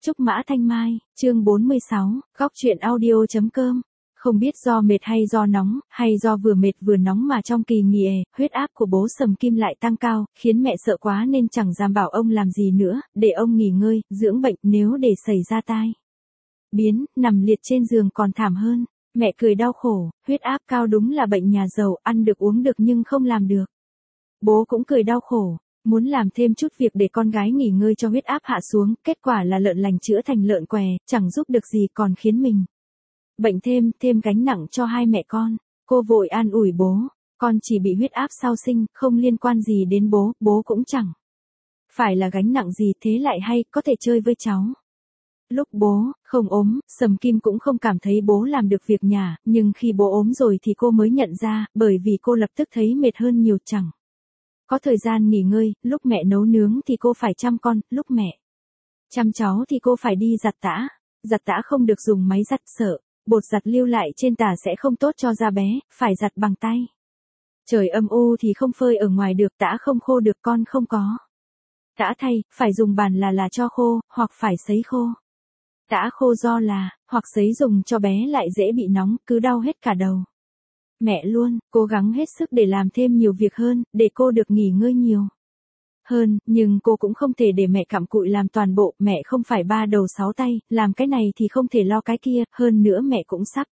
Trúc Mã Thanh Mai, chương 46, góc truyện audio.com. Không biết do mệt hay do nóng, hay do vừa mệt vừa nóng mà trong kỳ nghỉ hè, huyết áp của bố Sầm Kim lại tăng cao, khiến mẹ sợ quá nên chẳng dám bảo ông làm gì nữa, để ông nghỉ ngơi, dưỡng bệnh nếu để xảy ra tai biến, nằm liệt trên giường còn thảm hơn. Mẹ cười đau khổ, huyết áp cao đúng là bệnh nhà giàu, ăn được uống được nhưng không làm được. Bố cũng cười đau khổ, muốn làm thêm chút việc để con gái nghỉ ngơi cho huyết áp hạ xuống, kết quả là lợn lành chữa thành lợn què, chẳng giúp được gì còn khiến mình bệnh thêm gánh nặng cho hai mẹ con. Cô vội an ủi bố, con chỉ bị huyết áp sau sinh, không liên quan gì đến bố, bố cũng chẳng phải là gánh nặng gì, thế lại hay, có thể chơi với cháu. Lúc bố không ốm, Sầm Kim cũng không cảm thấy bố làm được việc nhà, nhưng khi bố ốm rồi thì cô mới nhận ra, bởi vì cô lập tức thấy mệt hơn nhiều, chẳng có thời gian nghỉ ngơi. Lúc mẹ nấu nướng thì cô phải chăm con, lúc mẹ chăm cháu thì cô phải đi giặt tã. Giặt tã không được dùng máy giặt, sợ bột giặt lưu lại trên tả sẽ không tốt cho da bé, phải giặt bằng tay. Trời âm u thì không phơi ở ngoài được, tã không khô được, con không có tã thay, phải dùng bàn là cho khô, hoặc phải sấy khô. Tã khô do là, hoặc sấy dùng cho bé lại dễ bị nóng, cứ đau hết cả đầu. Mẹ luôn, cố gắng hết sức để làm thêm nhiều việc hơn, để cô được nghỉ ngơi nhiều hơn, nhưng cô cũng không thể để mẹ cặm cụi làm toàn bộ, mẹ không phải ba đầu sáu tay, làm cái này thì không thể lo cái kia, hơn nữa mẹ cũng sắp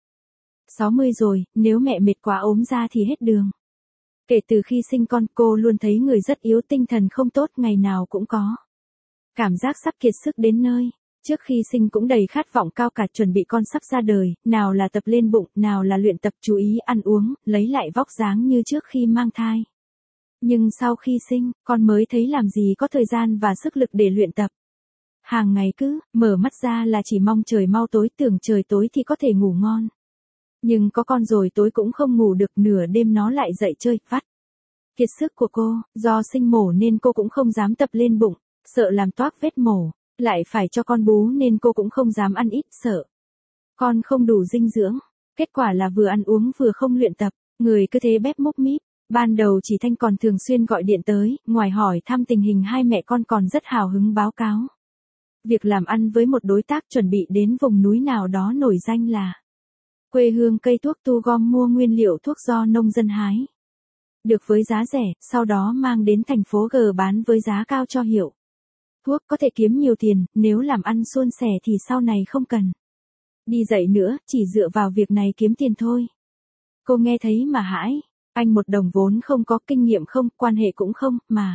60 rồi, nếu mẹ mệt quá ốm ra thì hết đường. Kể từ khi sinh con, cô luôn thấy người rất yếu, tinh thần không tốt, ngày nào cũng có cảm giác sắp kiệt sức đến nơi. Trước khi sinh cũng đầy khát vọng cao cả, chuẩn bị con sắp ra đời, nào là tập lên bụng, nào là luyện tập, chú ý ăn uống, lấy lại vóc dáng như trước khi mang thai. Nhưng sau khi sinh, con mới thấy làm gì có thời gian và sức lực để luyện tập. Hàng ngày cứ mở mắt ra là chỉ mong trời mau tối, tưởng trời tối thì có thể ngủ ngon. Nhưng có con rồi tối cũng không ngủ được, nửa đêm nó lại dậy chơi, vắt kiệt sức của cô. Do sinh mổ nên cô cũng không dám tập lên bụng, sợ làm toác vết mổ. Lại phải cho con bú nên cô cũng không dám ăn ít, sợ con không đủ dinh dưỡng. Kết quả là vừa ăn uống vừa không luyện tập, người cứ thế bép mốc míp. Ban đầu chị Thanh còn thường xuyên gọi điện tới, ngoài hỏi thăm tình hình hai mẹ con còn rất hào hứng báo cáo việc làm ăn với một đối tác chuẩn bị đến vùng núi nào đó nổi danh là quê hương cây thuốc, thu gom mua nguyên liệu thuốc do nông dân hái được với giá rẻ, sau đó mang đến thành phố G bán với giá cao cho hiệu thuốc, có thể kiếm nhiều tiền. Nếu làm ăn suôn sẻ thì sau này không cần đi dạy nữa, chỉ dựa vào việc này kiếm tiền thôi. Cô nghe thấy mà hãi, anh một đồng vốn không có, kinh nghiệm không, quan hệ cũng không, mà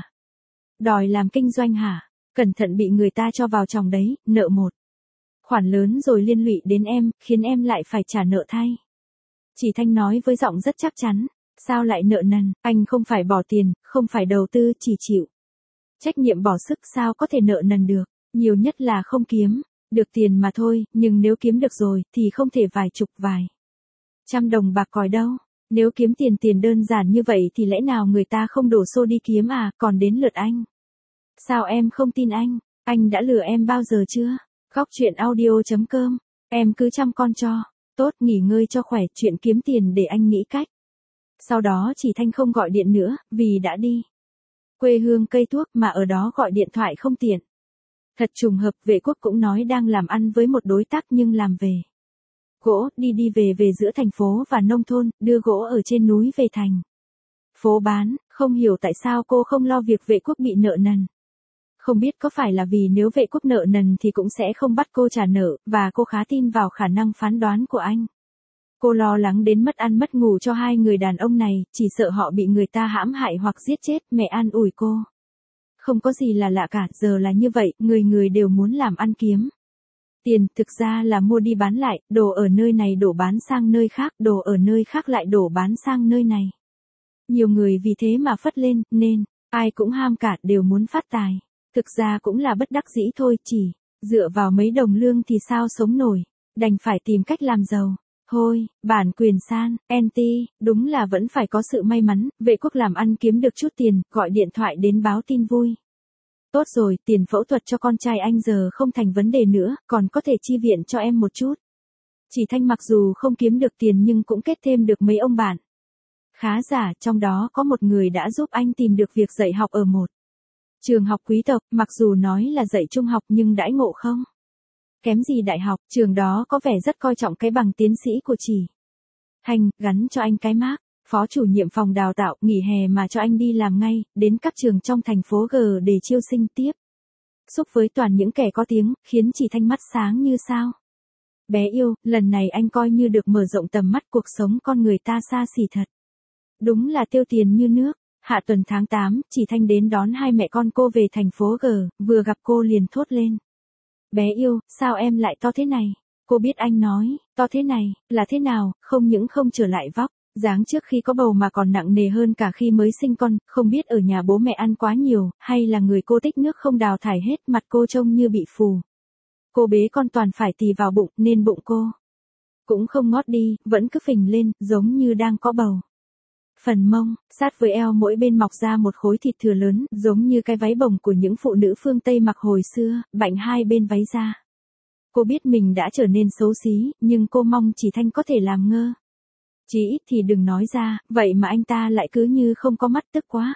đòi làm kinh doanh hả? Cẩn thận bị người ta cho vào chồng đấy, nợ một khoản lớn rồi liên lụy đến em, khiến em lại phải trả nợ thay. Chị Thanh nói với giọng rất chắc chắn. Sao lại nợ nần, anh không phải bỏ tiền, không phải đầu tư, chỉ chịu trách nhiệm bỏ sức, sao có thể nợ nần được. Nhiều nhất là không kiếm được tiền mà thôi, nhưng nếu kiếm được rồi thì không thể vài chục vài trăm đồng bạc còi đâu. Nếu kiếm tiền đơn giản như vậy thì lẽ nào người ta không đổ xô đi kiếm à? Còn đến lượt anh, sao em không tin anh đã lừa em bao giờ chưa? Góc truyện audio.com. Em cứ chăm con cho tốt, nghỉ ngơi cho khỏe, chuyện kiếm tiền để anh nghĩ cách. Sau đó chị Thanh không gọi điện nữa, vì đã đi quê hương cây thuốc mà ở đó gọi điện thoại không tiện. Thật trùng hợp, Vệ Quốc cũng nói đang làm ăn với một đối tác nhưng làm về gỗ, đi về giữa thành phố và nông thôn, đưa gỗ ở trên núi về thành phố bán. Không hiểu tại sao cô không lo việc Vệ Quốc bị nợ nần. Không biết có phải là vì nếu Vệ Quốc nợ nần thì cũng sẽ không bắt cô trả nợ, và cô khá tin vào khả năng phán đoán của anh. Cô lo lắng đến mất ăn mất ngủ cho hai người đàn ông này, chỉ sợ họ bị người ta hãm hại hoặc giết chết. Mẹ an ủi cô, không có gì là lạ cả, giờ là như vậy, người đều muốn làm ăn kiếm tiền, thực ra là mua đi bán lại, đồ ở nơi này đổ bán sang nơi khác, đồ ở nơi khác lại đổ bán sang nơi này. Nhiều người vì thế mà phất lên, nên ai cũng ham cả, đều muốn phát tài. Thực ra cũng là bất đắc dĩ thôi, chỉ dựa vào mấy đồng lương thì sao sống nổi, đành phải tìm cách làm giàu. Thôi, bản quyền san, NT, đúng là vẫn phải có sự may mắn. Vệ Quốc làm ăn kiếm được chút tiền, gọi điện thoại đến báo tin vui. Tốt rồi, tiền phẫu thuật cho con trai anh giờ không thành vấn đề nữa, còn có thể chi viện cho em một chút. Chị Thanh mặc dù không kiếm được tiền nhưng cũng kết thêm được mấy ông bạn khá giả, trong đó có một người đã giúp anh tìm được việc dạy học ở một trường học quý tộc, mặc dù nói là dạy trung học nhưng đãi ngộ không kém gì đại học, trường đó có vẻ rất coi trọng cái bằng tiến sĩ của chị Thanh, gắn cho anh cái mác phó chủ nhiệm phòng đào tạo, nghỉ hè mà cho anh đi làm ngay, đến các trường trong thành phố G để chiêu sinh tiếp. Xúc với toàn những kẻ có tiếng, khiến chị Thanh mắt sáng như sao. Bé yêu, lần này anh coi như được mở rộng tầm mắt, cuộc sống con người ta xa xỉ thật. Đúng là tiêu tiền như nước. Hạ tuần tháng 8, chị Thanh đến đón hai mẹ con cô về thành phố G, vừa gặp cô liền thốt lên. Bé yêu, sao em lại to thế này? Cô biết anh nói, to thế này, là thế nào, không những không trở lại vóc, dáng trước khi có bầu mà còn nặng nề hơn cả khi mới sinh con, không biết ở nhà bố mẹ ăn quá nhiều, hay là người cô tích nước không đào thải hết, mặt cô trông như bị phù. Cô bế con toàn phải tì vào bụng, nên bụng cô cũng không ngót đi, vẫn cứ phình lên, giống như đang có bầu. Phần mông, sát với eo mỗi bên mọc ra một khối thịt thừa lớn, giống như cái váy bồng của những phụ nữ phương Tây mặc hồi xưa, bạnh hai bên váy ra. Cô biết mình đã trở nên xấu xí, nhưng cô mong chị Thanh có thể làm ngơ. Chí ít thì đừng nói ra, vậy mà anh ta lại cứ như không có mắt, tức quá.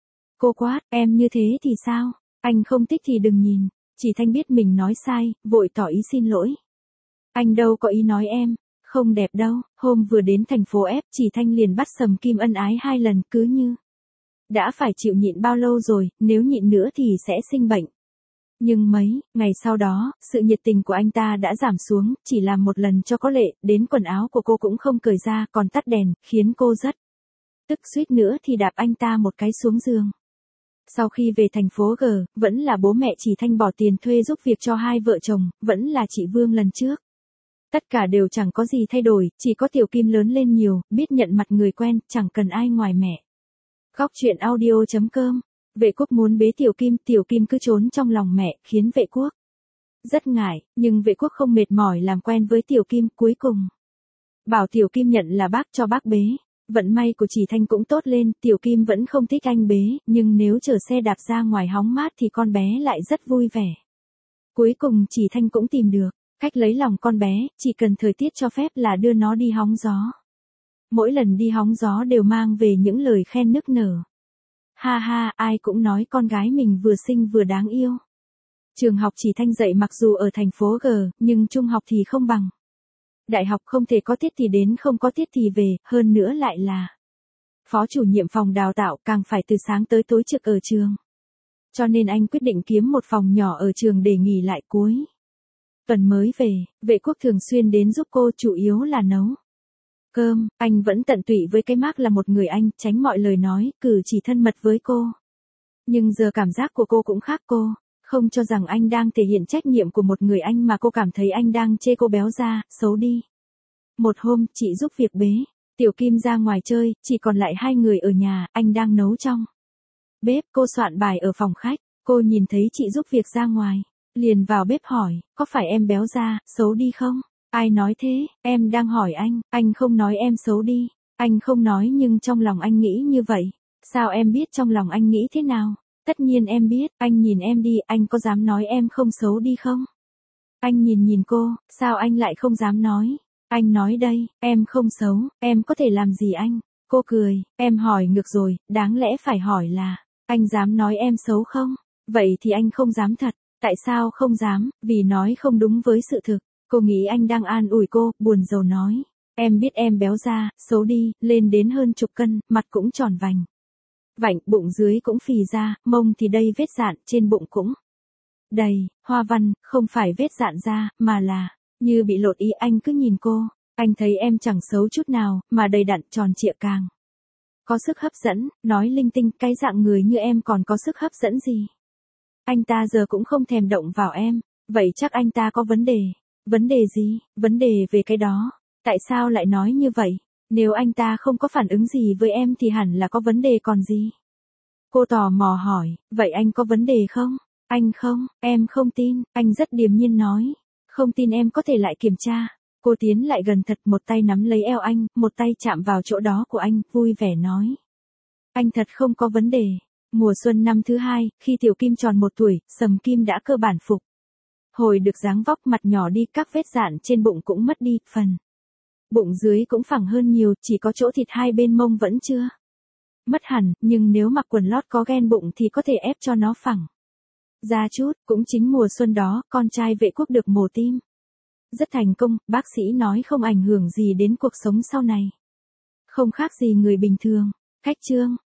Cô quát, em như thế thì sao? Anh không thích thì đừng nhìn. Chị Thanh biết mình nói sai, vội tỏ ý xin lỗi. Anh đâu có ý nói em. Không đẹp đâu, hôm vừa đến thành phố F, chị Thanh liền bắt Sầm Kim ân ái 2 lần, cứ như đã phải chịu nhịn bao lâu rồi, nếu nhịn nữa thì sẽ sinh bệnh. Nhưng mấy ngày sau đó, sự nhiệt tình của anh ta đã giảm xuống, chỉ làm một lần cho có lệ, đến quần áo của cô cũng không cởi ra, còn tắt đèn, khiến cô rất tức, suýt nữa thì đạp anh ta một cái xuống giường. Sau khi về thành phố G, vẫn là bố mẹ chị Thanh bỏ tiền thuê giúp việc cho hai vợ chồng, vẫn là chị Vương lần trước. Tất cả đều chẳng có gì thay đổi, chỉ có Tiểu Kim lớn lên nhiều, biết nhận mặt người quen, chẳng cần ai ngoài mẹ. Góc truyện audio.com. Vệ Quốc muốn bế Tiểu Kim cứ trốn trong lòng mẹ, khiến Vệ Quốc rất ngại, nhưng Vệ Quốc không mệt mỏi làm quen với Tiểu Kim, cuối cùng bảo Tiểu Kim nhận là bác cho bác bế. Vận may của chị Thanh cũng tốt lên, Tiểu Kim vẫn không thích anh bế, nhưng nếu chở xe đạp ra ngoài hóng mát thì con bé lại rất vui vẻ. Cuối cùng chị Thanh cũng tìm được cách lấy lòng con bé, chỉ cần thời tiết cho phép là đưa nó đi hóng gió. Mỗi lần đi hóng gió đều mang về những lời khen nức nở. Ha ha, ai cũng nói con gái mình vừa xinh vừa đáng yêu. Trường học chị Thanh dạy mặc dù ở thành phố G, nhưng trung học thì không bằng. Đại học không thể có tiết thì đến, không có tiết thì về, hơn nữa lại là phó chủ nhiệm phòng đào tạo, càng phải từ sáng tới tối trực ở trường. Cho nên anh quyết định kiếm một phòng nhỏ ở trường để nghỉ lại cuối tuần mới về. Vệ Quốc thường xuyên đến giúp cô, chủ yếu là nấu cơm. Anh vẫn tận tụy với cái mác là một người anh, tránh mọi lời nói, cử chỉ thân mật với cô. Nhưng giờ cảm giác của cô cũng khác, cô không cho rằng anh đang thể hiện trách nhiệm của một người anh, mà cô cảm thấy anh đang chê cô béo ra, xấu đi. Một hôm, chị giúp việc bế Tiểu Kim ra ngoài chơi, chỉ còn lại hai người ở nhà, anh đang nấu trong bếp, cô soạn bài ở phòng khách. Cô nhìn thấy chị giúp việc ra ngoài, liền vào bếp hỏi, có phải em béo ra, xấu đi không? Ai nói thế, em đang hỏi anh không nói em xấu đi. Anh không nói nhưng trong lòng anh nghĩ như vậy. Sao em biết trong lòng anh nghĩ thế nào? Tất nhiên em biết, anh nhìn em đi, anh có dám nói em không xấu đi không? Anh nhìn cô, sao anh lại không dám nói? Anh nói đây, em không xấu, em có thể làm gì anh? Cô cười, em hỏi ngược rồi, đáng lẽ phải hỏi là, anh dám nói em xấu không? Vậy thì anh không dám thật. Tại sao không dám? Vì nói không đúng với sự thực. Cô nghĩ anh đang an ủi cô, buồn rầu nói. Em biết em béo ra, xấu đi, lên đến hơn chục cân, mặt cũng tròn vành. Vảnh, bụng dưới cũng phì ra, mông thì đầy vết dạn, trên bụng cũng đầy hoa văn, không phải vết dạn ra, mà là như bị lột ý. Anh cứ nhìn cô, anh thấy em chẳng xấu chút nào, mà đầy đặn tròn trịa càng có sức hấp dẫn. Nói linh tinh, cái dạng người như em còn có sức hấp dẫn gì? Anh ta giờ cũng không thèm động vào em, vậy chắc anh ta có vấn đề. Vấn đề gì? Vấn đề về cái đó. Tại sao lại nói như vậy? Nếu anh ta không có phản ứng gì với em thì hẳn là có vấn đề còn gì? Cô tò mò hỏi, vậy anh có vấn đề không? Anh không, em không tin, anh rất điềm nhiên nói. Không tin em có thể lại kiểm tra. Cô tiến lại gần thật, một tay nắm lấy eo anh, một tay chạm vào chỗ đó của anh, vui vẻ nói. Anh thật không có vấn đề. Mùa xuân năm thứ 2, khi Tiểu Kim tròn 1 tuổi, Sầm Kim đã cơ bản phục hồi được dáng vóc, mặt nhỏ đi, các vết dạn trên bụng cũng mất đi, phần bụng dưới cũng phẳng hơn nhiều, chỉ có chỗ thịt hai bên mông vẫn chưa mất hẳn, nhưng nếu mặc quần lót có gen bụng thì có thể ép cho nó phẳng Ra chút, cũng chính mùa xuân đó, con trai vệ quốc được mổ tim. Rất thành công, bác sĩ nói không ảnh hưởng gì đến cuộc sống sau này. Không khác gì người bình thường. Khách trương,